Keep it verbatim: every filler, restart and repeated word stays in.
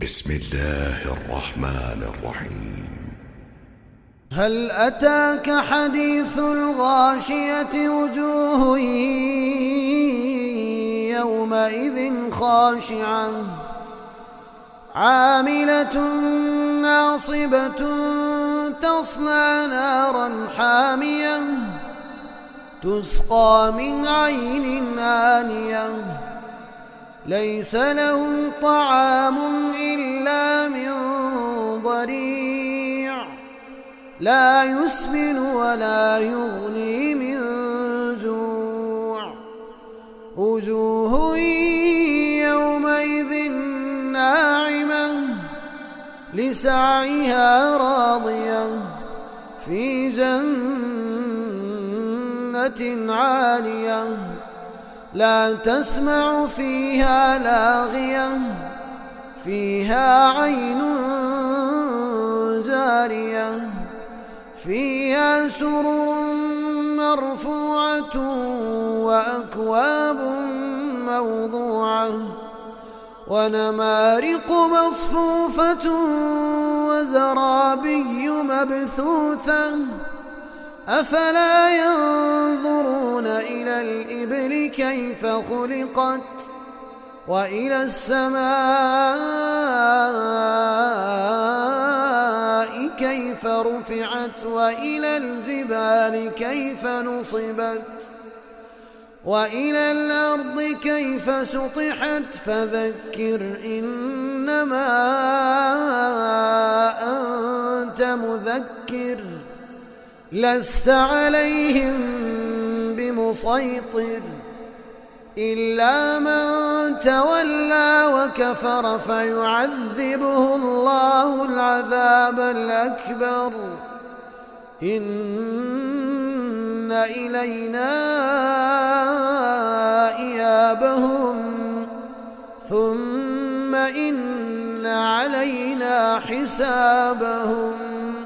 بسم الله الرحمن الرحيم. هل أتاك حديث الغاشية؟ وجوه يومئذ خاشعة عاملة ناصبة تصلى نارا حامية تسقى من عين آنية ليس لهم طعام إلا من ضريع لا يسمن ولا يغني من جوع وجوه يومئذ ناعمة لسعيها راضية في جنة عالية لا تسمع فيها لاغية فيها عين جارية فيها سرر مرفوعة وأكواب موضوعة ونمارق مصفوفة وزرابي مبثوثة أفلا ينظرون إلى الإبل كيف خلقت وإلى السماء كيف رفعت وإلى الجبال كيف نصبت وإلى الأرض كيف سطحت فذكر إنما أنت مذكر لست عليهم بمسيطر إلا من تولى وكفر فيعذبه الله العذاب الأكبر إن إلينا إيابهم ثم إن علينا حسابهم.